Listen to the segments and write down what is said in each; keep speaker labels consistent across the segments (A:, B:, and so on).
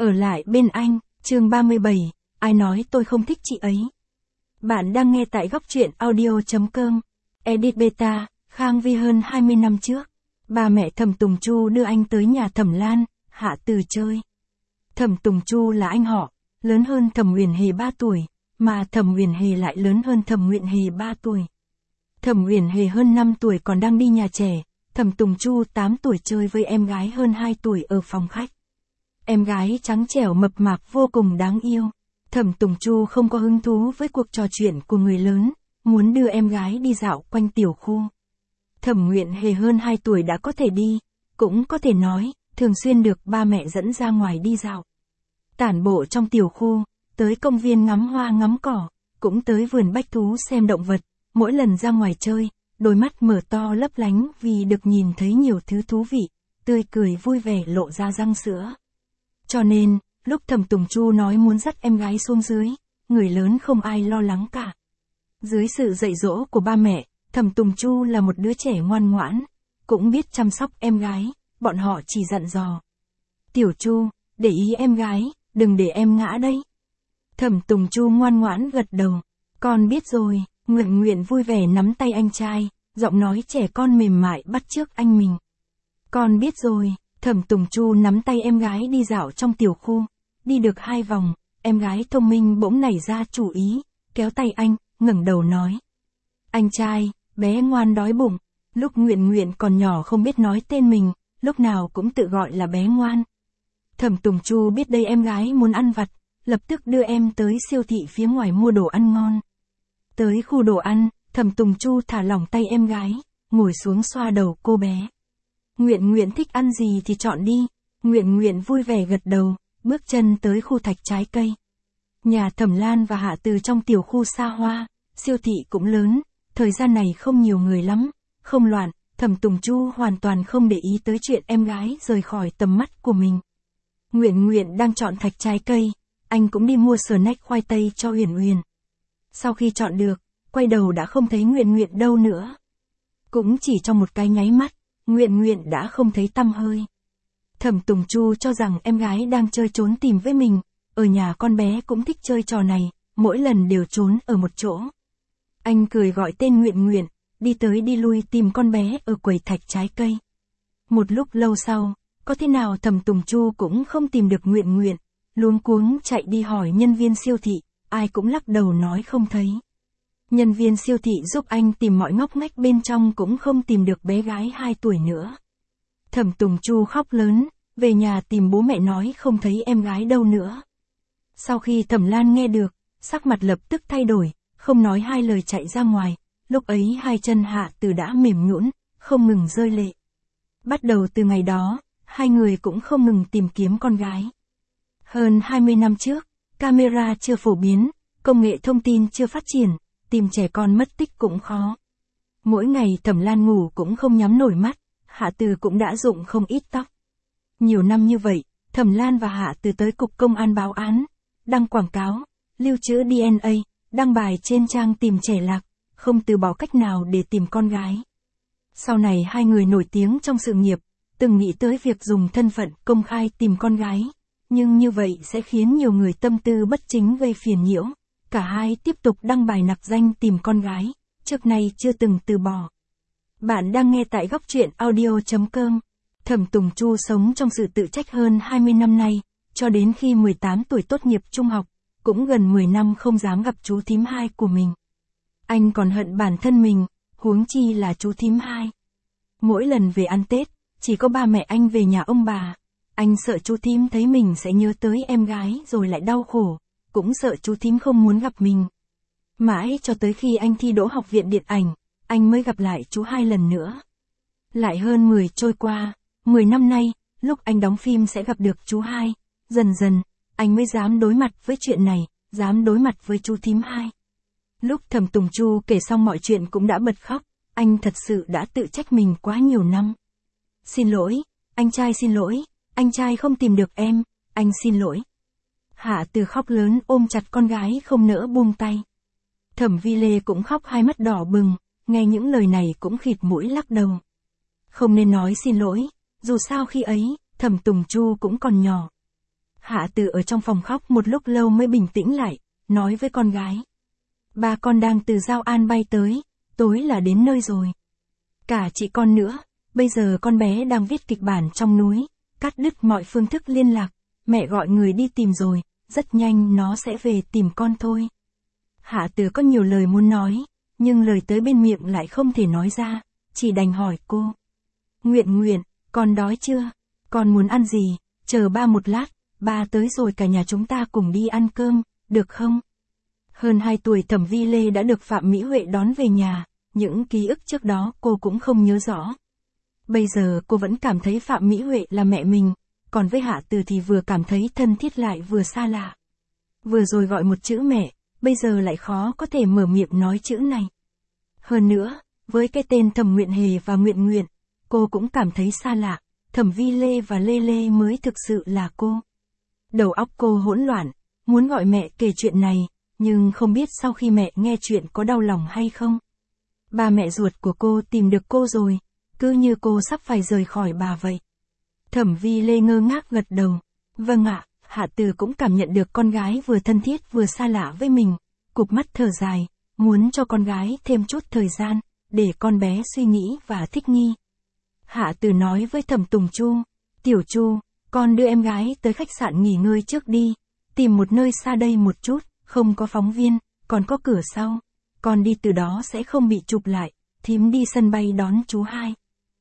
A: Ở lại bên anh, chương 37, ai nói tôi không thích chị ấy. Bạn đang nghe tại góc truyện audio.com. Edit Beta, Khang Vi. Hơn 20 năm trước, ba mẹ Thẩm Tùng Chu đưa anh tới nhà Thẩm Lan, Hạ Từ chơi. Thẩm Tùng Chu là anh họ, lớn hơn Thẩm Uyển Hề 3 tuổi, mà Thẩm Uyển Hề lại lớn hơn Thẩm Nguyện Hề 3 tuổi. Thẩm Uyển Hề hơn 5 tuổi còn đang đi nhà trẻ, Thẩm Tùng Chu 8 tuổi chơi với em gái hơn 2 tuổi ở phòng khách. Em gái trắng trẻo mập mạp vô cùng đáng yêu. Thẩm Tùng Chu không có hứng thú với cuộc trò chuyện của người lớn, muốn đưa em gái đi dạo quanh tiểu khu. Thẩm Nguyện Hề hơn 2 tuổi đã có thể đi, cũng có thể nói, thường xuyên được ba mẹ dẫn ra ngoài đi dạo. Tản bộ trong tiểu khu, tới công viên ngắm hoa ngắm cỏ, cũng tới vườn bách thú xem động vật. Mỗi lần ra ngoài chơi, đôi mắt mở to lấp lánh vì được nhìn thấy nhiều thứ thú vị, tươi cười vui vẻ lộ ra răng sữa. Cho nên, lúc Thẩm Tùng Chu nói muốn dắt em gái xuống dưới, người lớn không ai lo lắng cả. Dưới sự dạy dỗ của ba mẹ, Thẩm Tùng Chu là một đứa trẻ ngoan ngoãn, cũng biết chăm sóc em gái, bọn họ chỉ dặn dò. Tiểu Chu, để ý em gái, đừng để em ngã đấy. Thẩm Tùng Chu ngoan ngoãn gật đầu, con biết rồi. Nguyện Nguyện vui vẻ nắm tay anh trai, giọng nói trẻ con mềm mại bắt chước anh mình. Con biết rồi. Thẩm Tùng Chu nắm tay em gái đi dạo trong tiểu khu, đi được 2 vòng, em gái thông minh bỗng nảy ra chủ ý, kéo tay anh, ngẩng đầu nói. Anh trai, bé ngoan đói bụng. Lúc Nguyện Nguyện còn nhỏ không biết nói tên mình, lúc nào cũng tự gọi là bé ngoan. Thẩm Tùng Chu biết đây em gái muốn ăn vặt, lập tức đưa em tới siêu thị phía ngoài mua đồ ăn ngon. Tới khu đồ ăn, Thẩm Tùng Chu thả lỏng tay em gái, ngồi xuống xoa đầu cô bé. Nguyện Nguyện thích ăn gì thì chọn đi. Nguyện Nguyện vui vẻ gật đầu, bước chân tới khu thạch trái cây. Nhà Thẩm Lan và Hạ Từ trong tiểu khu xa hoa, siêu thị cũng lớn, thời gian này không nhiều người lắm, không loạn, Thẩm Tùng Chu hoàn toàn không để ý tới chuyện em gái rời khỏi tầm mắt của mình. Nguyện Nguyện đang chọn thạch trái cây, anh cũng đi mua snack khoai tây cho Uyển Uyển. Sau khi chọn được, quay đầu đã không thấy Nguyện Nguyện đâu nữa. Cũng chỉ trong một cái nháy mắt, Nguyện Nguyện đã không thấy tăm hơi. Thẩm Tùng Chu cho rằng em gái đang chơi trốn tìm với mình, ở nhà con bé cũng thích chơi trò này, mỗi lần đều trốn ở một chỗ. Anh cười gọi tên Nguyện Nguyện, đi tới đi lui tìm con bé ở quầy thạch trái cây. Một lúc lâu sau, có thế nào Thẩm Tùng Chu cũng không tìm được Nguyện Nguyện, luống cuống chạy đi hỏi nhân viên siêu thị, ai cũng lắc đầu nói không thấy. Nhân viên siêu thị giúp anh tìm mọi ngóc ngách bên trong cũng không tìm được bé gái 2 tuổi nữa. Thẩm Tùng Chu khóc lớn, về nhà tìm bố mẹ nói không thấy em gái đâu nữa. Sau khi Thẩm Lan nghe được, sắc mặt lập tức thay đổi, không nói 2 lời chạy ra ngoài, lúc ấy 2 chân Hạ Từ đã mềm nhũn, không ngừng rơi lệ. Bắt đầu từ ngày đó, 2 người cũng không ngừng tìm kiếm con gái. Hơn 20 năm trước, camera chưa phổ biến, công nghệ thông tin chưa phát triển, tìm trẻ con mất tích cũng khó. Mỗi ngày Thẩm Lan ngủ cũng không nhắm nổi mắt, Hạ Từ cũng đã rụng không ít tóc. Nhiều năm như vậy, Thẩm Lan và Hạ Từ tới cục công an báo án, đăng quảng cáo, lưu trữ DNA, đăng bài trên trang tìm trẻ lạc, không từ bỏ cách nào để tìm con gái. Sau này 2 người nổi tiếng trong sự nghiệp, từng nghĩ tới việc dùng thân phận công khai tìm con gái, nhưng như vậy sẽ khiến nhiều người tâm tư bất chính gây phiền nhiễu. Cả hai tiếp tục đăng bài nặc danh tìm con gái, trước nay chưa từng từ bỏ. Bạn đang nghe tại góc truyện audio.com. Thẩm Tùng Chu sống trong sự tự trách hơn 20 năm nay, cho đến khi 18 tuổi tốt nghiệp trung học, cũng gần 10 năm không dám gặp chú thím 2 của mình. Anh còn hận bản thân mình, huống chi là chú thím 2. Mỗi lần về ăn Tết, chỉ có ba mẹ anh về nhà ông bà. Anh sợ chú thím thấy mình sẽ nhớ tới em gái rồi lại đau khổ. Cũng sợ chú thím không muốn gặp mình. Mãi cho tới khi anh thi đỗ học viện điện ảnh, anh mới gặp lại chú 2 lần nữa. Lại hơn 10 trôi qua, 10 năm nay, lúc anh đóng phim sẽ gặp được chú 2, dần dần, anh mới dám đối mặt với chuyện này, dám đối mặt với chú thím 2. Lúc Thẩm Tùng Chu kể xong mọi chuyện cũng đã bật khóc, anh thật sự đã tự trách mình quá nhiều năm. Xin lỗi, anh trai xin lỗi, anh trai không tìm được em, anh xin lỗi. Hạ Từ khóc lớn ôm chặt con gái không nỡ buông tay. Thẩm Vi Lê cũng khóc 2 mắt đỏ bừng, nghe những lời này cũng khịt mũi lắc đầu. Không nên nói xin lỗi, dù sao khi ấy, Thẩm Tùng Chu cũng còn nhỏ. Hạ Từ ở trong phòng khóc một lúc lâu mới bình tĩnh lại, nói với con gái. Ba con đang từ Giao An bay tới, tối là đến nơi rồi. Cả chị con nữa, bây giờ con bé đang viết kịch bản trong núi, cắt đứt mọi phương thức liên lạc, mẹ gọi người đi tìm rồi, rất nhanh nó sẽ về tìm con thôi. Hạ Từ có nhiều lời muốn nói, nhưng lời tới bên miệng lại không thể nói ra, chỉ đành hỏi cô. Nguyện, con đói chưa? Con muốn ăn gì? Chờ ba một lát, ba tới rồi cả nhà chúng ta cùng đi ăn cơm, được không? Hơn 2 tuổi Thẩm Vi Lê đã được Phạm Mỹ Huệ đón về nhà, những ký ức trước đó cô cũng không nhớ rõ. Bây giờ cô vẫn cảm thấy Phạm Mỹ Huệ là mẹ mình, còn với Hạ Từ thì vừa cảm thấy thân thiết lại vừa xa lạ. Vừa rồi gọi một chữ mẹ, bây giờ lại khó có thể mở miệng nói chữ này. Hơn nữa, với cái tên Thẩm Nguyện Hề và Nguyện, cô cũng cảm thấy xa lạ, Thẩm Vi Lê và Lê Lê mới thực sự là cô. Đầu óc cô hỗn loạn, muốn gọi mẹ kể chuyện này, nhưng không biết sau khi mẹ nghe chuyện có đau lòng hay không. Ba mẹ ruột của cô tìm được cô rồi, cứ như cô sắp phải rời khỏi bà vậy. Thẩm Vi Lê ngơ ngác gật đầu. Vâng ạ, Hạ Từ cũng cảm nhận được con gái vừa thân thiết vừa xa lạ với mình, cụp mắt thở dài, muốn cho con gái thêm chút thời gian, để con bé suy nghĩ và thích nghi. Hạ Từ nói với Thẩm Tùng Chu, Tiểu Chu, con đưa em gái tới khách sạn nghỉ ngơi trước đi, tìm một nơi xa đây một chút, không có phóng viên, còn có cửa sau, con đi từ đó sẽ không bị chụp lại, thím đi sân bay đón chú hai.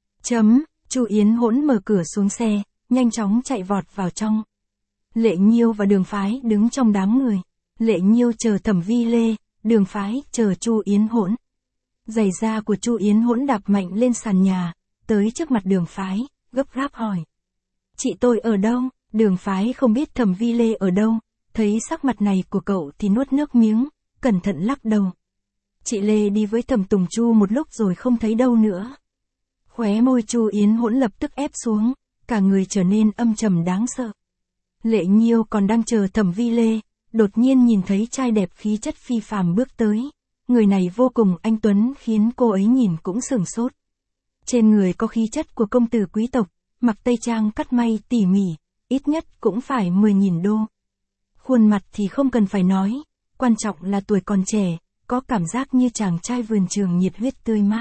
A: Chu Yến Hỗn mở cửa xuống xe, nhanh chóng chạy vọt vào trong. Lệ Nhiêu và Đường Phái đứng trong đám người. Lệ Nhiêu chờ Thẩm Vi Lê, Đường Phái chờ Chu Yến Hỗn. Giày da của Chu Yến Hỗn đạp mạnh lên sàn nhà, tới trước mặt Đường Phái, gấp gáp hỏi. Chị tôi ở đâu? Đường Phái không biết Thẩm Vi Lê ở đâu, thấy sắc mặt này của cậu thì nuốt nước miếng, cẩn thận lắc đầu. Chị Lê đi với Thẩm Tùng Chu một lúc rồi không thấy đâu nữa. Khóe môi Chu Yến Hỗn lập tức ép xuống, cả người trở nên âm trầm đáng sợ. Lệ Nhiêu còn đang chờ Thẩm Vi Lê, đột nhiên nhìn thấy trai đẹp khí chất phi phàm bước tới. Người này vô cùng anh tuấn khiến cô ấy nhìn cũng sửng sốt. Trên người có khí chất của công tử quý tộc, mặc tây trang cắt may tỉ mỉ, ít nhất cũng phải 10.000 đô. Khuôn mặt thì không cần phải nói, quan trọng là tuổi còn trẻ, có cảm giác như chàng trai vườn trường nhiệt huyết tươi mát.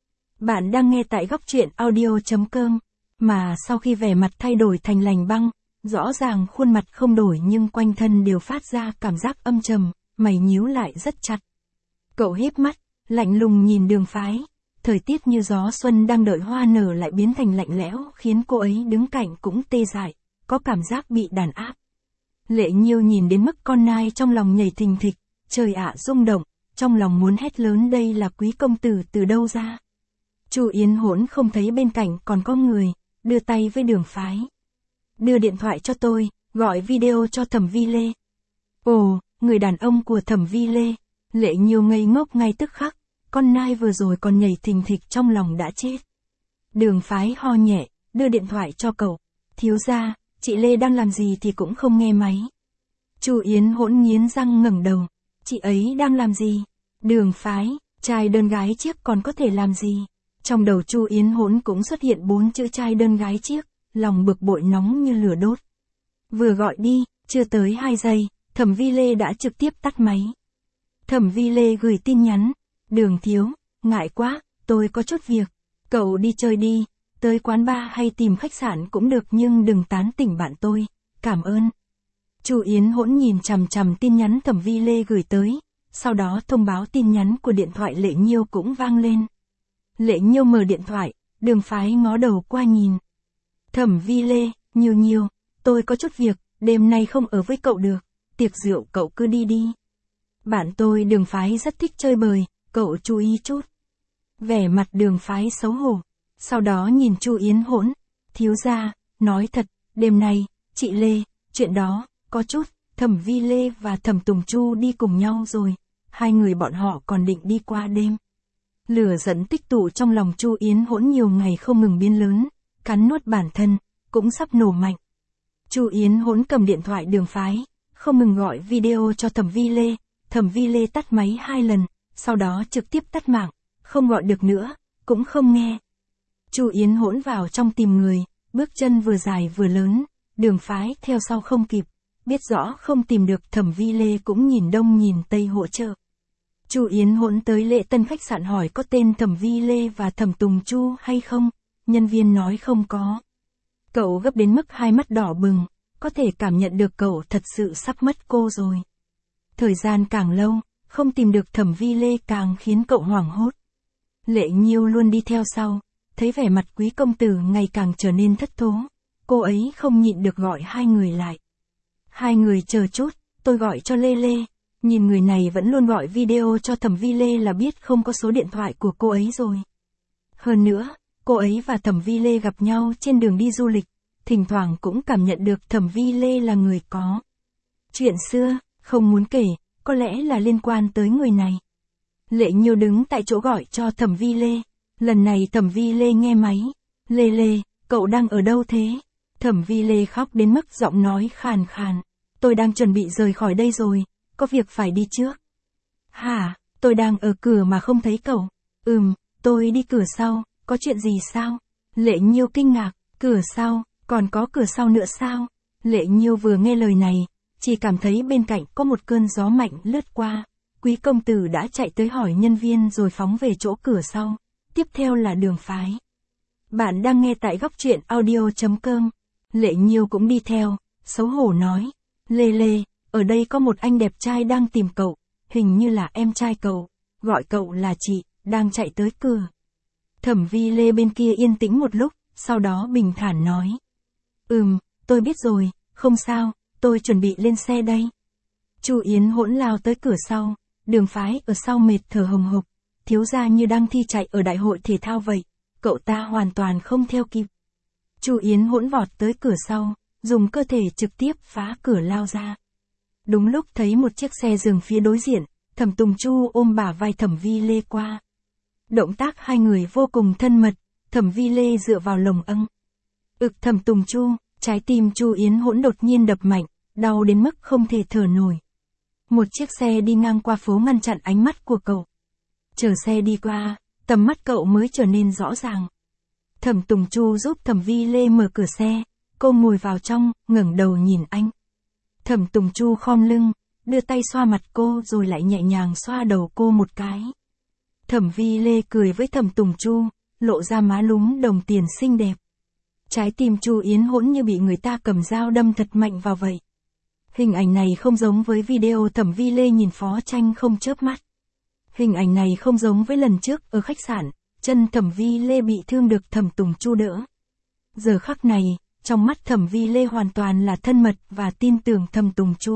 A: Bạn đang nghe tại góc truyện audio.com, mà sau khi vẻ mặt thay đổi thành lành băng, rõ ràng khuôn mặt không đổi nhưng quanh thân đều phát ra cảm giác âm trầm, mày nhíu lại rất chặt. Cậu híp mắt, lạnh lùng nhìn Đường Phái, thời tiết như gió xuân đang đợi hoa nở lại biến thành lạnh lẽo khiến cô ấy đứng cạnh cũng tê dại, có cảm giác bị đàn áp. Lệ Nhiêu nhìn đến mức con nai trong lòng nhảy thình thịch, trời ạ rung động, trong lòng muốn hét lớn đây là quý công tử từ đâu ra. Chu Yến Hỗn không thấy bên cạnh còn có người, đưa tay với Đường Phái. Đưa điện thoại cho tôi, gọi video cho Thẩm Vi Lê. Ồ, người đàn ông của Thẩm Vi Lê. Lệ Nhiêu ngây ngốc ngay tức khắc, con nai vừa rồi còn nhảy thình thịch trong lòng đã chết. Đường Phái ho nhẹ, đưa điện thoại cho cậu. Thiếu gia, chị Lê đang làm gì thì cũng không nghe máy. Chu Yến Hỗn nghiến răng ngẩng đầu. Chị ấy đang làm gì? Đường Phái, trai đơn gái chiếc còn có thể làm gì? Trong đầu Chu Yến Hỗn cũng xuất hiện 4 chữ trai đơn gái chiếc, lòng bực bội nóng như lửa đốt. Vừa gọi đi, chưa tới 2 giây, Thẩm Vi Lê đã trực tiếp tắt máy. Thẩm Vi Lê gửi tin nhắn. Đường thiếu, ngại quá, tôi có chút việc. Cậu đi chơi đi, tới quán bar hay tìm khách sạn cũng được nhưng đừng tán tỉnh bạn tôi, cảm ơn. Chu Yến Hỗn nhìn chằm chằm tin nhắn Thẩm Vi Lê gửi tới, sau đó thông báo tin nhắn của điện thoại Lệ Nhiêu cũng vang lên. Lệ Nhiêu mở điện thoại, Đường Phái ngó đầu qua nhìn. Thẩm Vi Lê, Nhiêu, tôi có chút việc, đêm nay không ở với cậu được, tiệc rượu cậu cứ đi đi. Bạn tôi Đường Phái rất thích chơi bời, cậu chú ý chút. Vẻ mặt Đường Phái xấu hổ, sau đó nhìn Chu Yến Hỗn. Thiếu gia, nói thật, đêm nay, chị Lê, chuyện đó, có chút, Thẩm Vi Lê và Thẩm Tùng Chu đi cùng nhau rồi, 2 người bọn họ còn định đi qua đêm. Lửa giận tích tụ trong lòng Chu Yến Hỗn nhiều ngày không ngừng biến lớn, cắn nuốt bản thân, cũng sắp nổ mạnh. Chu Yến Hỗn cầm điện thoại Đường Phái, không ngừng gọi video cho Thẩm Vi Lê. Thẩm Vi Lê tắt máy 2 lần, sau đó trực tiếp tắt mạng, không gọi được nữa, cũng không nghe. Chu Yến Hỗn vào trong tìm người, bước chân vừa dài vừa lớn, Đường Phái theo sau không kịp, biết rõ không tìm được Thẩm Vi Lê cũng nhìn đông nhìn tây hỗ trợ. Chu Yến Hỗn tới lễ tân khách sạn hỏi có tên Thẩm Vi Lê và Thẩm Tùng Chu hay không, nhân viên nói không có. Cậu gấp đến mức hai mắt đỏ bừng, có thể cảm nhận được cậu thật sự sắp mất cô rồi. Thời gian càng lâu, không tìm được Thẩm Vi Lê càng khiến cậu hoảng hốt. Lệ Nhiêu luôn đi theo sau, thấy vẻ mặt quý công tử ngày càng trở nên thất thố, cô ấy không nhịn được gọi hai người lại. Hai người chờ chút, tôi gọi cho Lê Lê, nhìn người này vẫn luôn gọi video cho Thẩm Vi Lê là biết không có số điện thoại của cô ấy rồi. Hơn nữa, cô ấy và Thẩm Vi Lê gặp nhau trên đường đi du lịch, thỉnh thoảng cũng cảm nhận được Thẩm Vi Lê là người có chuyện xưa, không muốn kể, có lẽ là liên quan tới người này. Lệ Nhiêu đứng tại chỗ gọi cho Thẩm Vi Lê, lần này Thẩm Vi Lê nghe máy. Lê Lê, cậu đang ở đâu thế? Thẩm Vi Lê khóc đến mức giọng nói khàn khàn. Tôi đang chuẩn bị rời khỏi đây rồi, có việc phải đi trước. Hả, tôi đang ở cửa mà không thấy cậu. Tôi đi cửa sau, có chuyện gì sao? Lệ Nhiêu kinh ngạc, cửa sau, còn có cửa sau nữa sao? Lệ Nhiêu vừa nghe lời này, chỉ cảm thấy bên cạnh có một cơn gió mạnh lướt qua. Quý công tử đã chạy tới hỏi nhân viên rồi phóng về chỗ cửa sau. Tiếp theo là Đường Phái. Bạn đang nghe tại góc truyện audio.com. Lệ Nhiêu cũng đi theo, xấu hổ nói. Lê Lê, ở đây có một anh đẹp trai đang tìm cậu, hình như là em trai cậu, gọi cậu là chị, đang chạy tới cửa. Thẩm Vi Lê bên kia yên tĩnh một lúc, sau đó bình thản nói. Tôi biết rồi, không sao, tôi chuẩn bị lên xe đây. Chu Yến Hỗn lao tới cửa sau, Đường Phái ở sau mệt thở hồng hộc, thiếu gia như đang thi chạy ở đại hội thể thao vậy, cậu ta hoàn toàn không theo kịp. Chu Yến Hỗn vọt tới cửa sau, dùng cơ thể trực tiếp phá cửa lao ra. Đúng lúc thấy một chiếc xe dừng phía đối diện, Thẩm Tùng Chu ôm bả vai Thẩm Vi Lê qua. Động tác hai người vô cùng thân mật, Thẩm Vi Lê dựa vào lồng âng. Thẩm Tùng Chu, trái tim Chu Yến Hỗn đột nhiên đập mạnh, đau đến mức không thể thở nổi. Một chiếc xe đi ngang qua phố ngăn chặn ánh mắt của cậu. Chờ xe đi qua, tầm mắt cậu mới trở nên rõ ràng. Thẩm Tùng Chu giúp Thẩm Vi Lê mở cửa xe, cô ngồi vào trong, ngẩng đầu nhìn anh. Thẩm Tùng Chu khom lưng, đưa tay xoa mặt cô rồi lại nhẹ nhàng xoa đầu cô một cái. Thẩm Vi Lê cười với Thẩm Tùng Chu, lộ ra má lúm đồng tiền xinh đẹp. Trái tim Chu Yến Hỗn như bị người ta cầm dao đâm thật mạnh vào vậy. Hình ảnh này không giống với video Thẩm Vi Lê nhìn Phó Tranh không chớp mắt. Hình ảnh này không giống với lần trước ở khách sạn, chân Thẩm Vi Lê bị thương được Thẩm Tùng Chu đỡ. Giờ khắc này, trong mắt Thẩm Vi Lê hoàn toàn là thân mật và tin tưởng Thẩm Tùng Chu.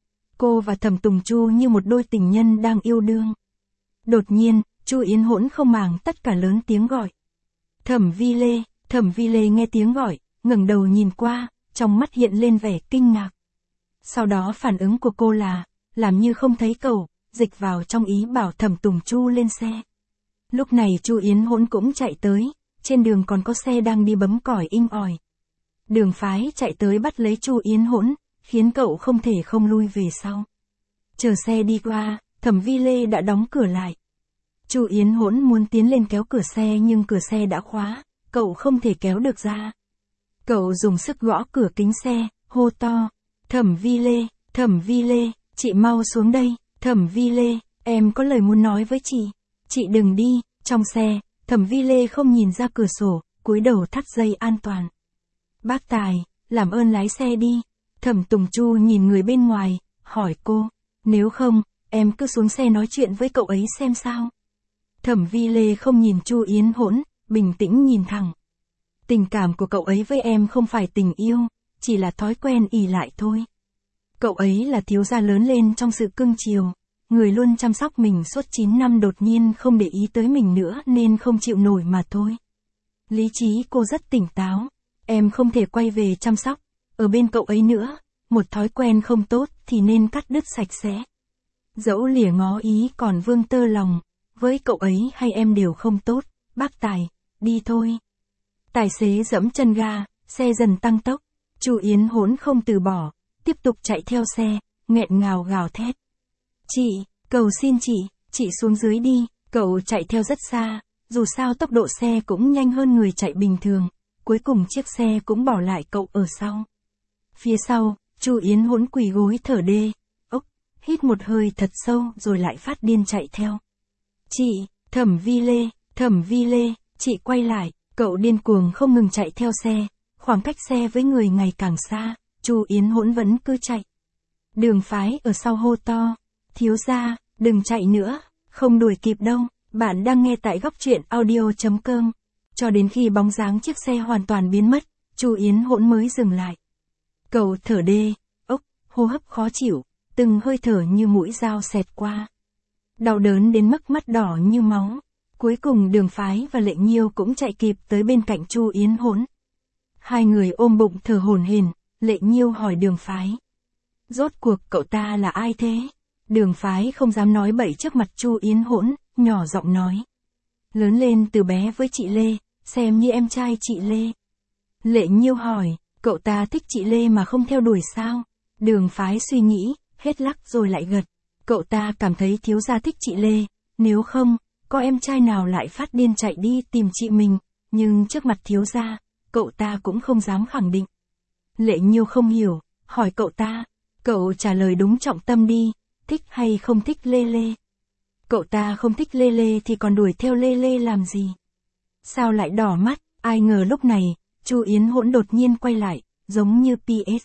A: Cô và Thẩm Tùng Chu như một đôi tình nhân đang yêu đương. Đột nhiên, Chu Yến Hỗn không màng tất cả lớn tiếng gọi. Thẩm Vi Lê. Thẩm Vi Lê nghe tiếng gọi, ngẩng đầu nhìn qua, trong mắt hiện lên vẻ kinh ngạc. Sau đó phản ứng của cô là, làm như không thấy cậu, dịch vào trong ý bảo Thẩm Tùng Chu lên xe. Lúc này Chu Yến Hỗn cũng chạy tới, trên đường còn có xe đang đi bấm còi inh ỏi. Đường Phái chạy tới bắt lấy Chu Yến Hỗn, khiến cậu không thể không lui về sau. Chờ xe đi qua, Thẩm Vi Lê đã đóng cửa lại. Chu Yến Hỗn muốn tiến lên kéo cửa xe nhưng cửa xe đã khóa, cậu không thể kéo được ra. Cậu dùng sức gõ cửa kính xe, hô to. Thẩm Vi Lê, Thẩm Vi Lê, chị mau xuống đây. Thẩm Vi Lê, em có lời muốn nói với chị. Chị đừng đi. Trong xe, Thẩm Vi Lê không nhìn ra cửa sổ, cúi đầu thắt dây an toàn. Bác Tài, làm ơn lái xe đi. Thẩm Tùng Chu nhìn người bên ngoài, hỏi cô. Nếu không, em cứ xuống xe nói chuyện với cậu ấy xem sao. Thẩm Vi Lê không nhìn Chu Yến Hỗn, bình tĩnh nhìn thẳng. Tình cảm của cậu ấy với em không phải tình yêu, chỉ là thói quen ỷ lại thôi. Cậu ấy là thiếu gia lớn lên trong sự cưng chiều, người luôn chăm sóc mình suốt 9 năm đột nhiên không để ý tới mình nữa nên không chịu nổi mà thôi. Lý trí cô rất tỉnh táo, em không thể quay về chăm sóc, ở bên cậu ấy nữa, một thói quen không tốt thì nên cắt đứt sạch sẽ. Dẫu lìa ngó ý còn vương tơ lòng, với cậu ấy hay em đều không tốt, bác Tài, đi thôi. Tài xế giẫm chân ga, xe dần tăng tốc, Chu Yến Hỗn không từ bỏ, tiếp tục chạy theo xe, nghẹn ngào gào thét. Chị, cầu xin chị xuống dưới đi, cậu chạy theo rất xa, dù sao tốc độ xe cũng nhanh hơn người chạy bình thường, cuối cùng chiếc xe cũng bỏ lại cậu ở sau. Phía sau, Chu Yến Hỗn quỳ gối thở đê, ốc, hít một hơi thật sâu rồi lại phát điên chạy theo. Chị, Thẩm Vi Lê, chị quay lại, cậu điên cuồng không ngừng chạy theo xe, khoảng cách xe với người ngày càng xa, Chu Yến Hỗn vẫn cứ chạy. Đường Phái ở sau hô to, thiếu gia, đừng chạy nữa, không đuổi kịp đâu. Bạn đang nghe tại góc truyện audio.com. Cho đến khi bóng dáng chiếc xe hoàn toàn biến mất, Chu Yến Hỗn mới dừng lại. Cậu thở đê, ốc, hô hấp khó chịu, từng hơi thở như mũi dao xẹt qua. Đau đớn đến mức mắt đỏ như máu. Cuối cùng Đường Phái và Lệ Nhiêu cũng chạy kịp tới bên cạnh Chu Yến Hỗn. Hai người ôm bụng thở hổn hển, Lệ Nhiêu hỏi Đường Phái. Rốt cuộc cậu ta là ai thế? Đường Phái không dám nói bậy trước mặt Chu Yến Hỗn, nhỏ giọng nói. Lớn lên từ bé với chị Lê, xem như em trai chị Lê. Lệ Nhiêu hỏi, cậu ta thích chị Lê mà không theo đuổi sao? Đường Phái suy nghĩ, hết lắc rồi lại gật. Cậu ta cảm thấy thiếu gia thích chị Lê, nếu không, có em trai nào lại phát điên chạy đi tìm chị mình, nhưng trước mặt thiếu gia, cậu ta cũng không dám khẳng định. Lệ Nhiêu không hiểu, hỏi cậu ta, cậu trả lời đúng trọng tâm đi, thích hay không thích Lê Lê? Cậu ta không thích Lê Lê thì còn đuổi theo Lê Lê làm gì? Sao lại đỏ mắt? Ai ngờ lúc này, Chu Yến Hỗn đột nhiên quay lại, giống như PS.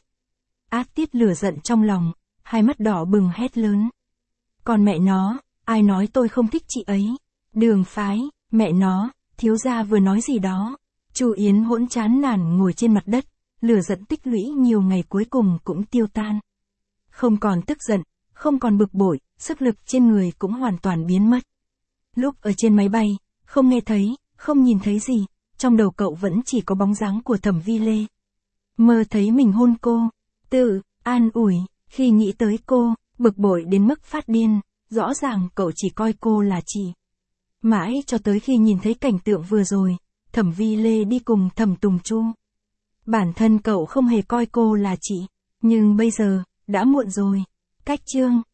A: Át tiết lửa giận trong lòng, hai mắt đỏ bừng hét lớn. Còn mẹ nó, ai nói tôi không thích chị ấy? Đường Phái, mẹ nó, thiếu gia vừa nói gì đó? Chu Yến Hỗn chán nản ngồi trên mặt đất, lửa giận tích lũy nhiều ngày cuối cùng cũng tiêu tan. Không còn tức giận, không còn bực bội, sức lực trên người cũng hoàn toàn biến mất. Lúc ở trên máy bay, không nghe thấy, không nhìn thấy gì, trong đầu cậu vẫn chỉ có bóng dáng của Thẩm Vi Lê. Mơ thấy mình hôn cô, tự an ủi, khi nghĩ tới cô, bực bội đến mức phát điên, rõ ràng cậu chỉ coi cô là chị. Mãi cho tới khi nhìn thấy cảnh tượng vừa rồi, Thẩm Vi Lê đi cùng Thẩm Tùng Chu. Bản thân cậu không hề coi cô là chị, nhưng bây giờ, đã muộn rồi. Cách chương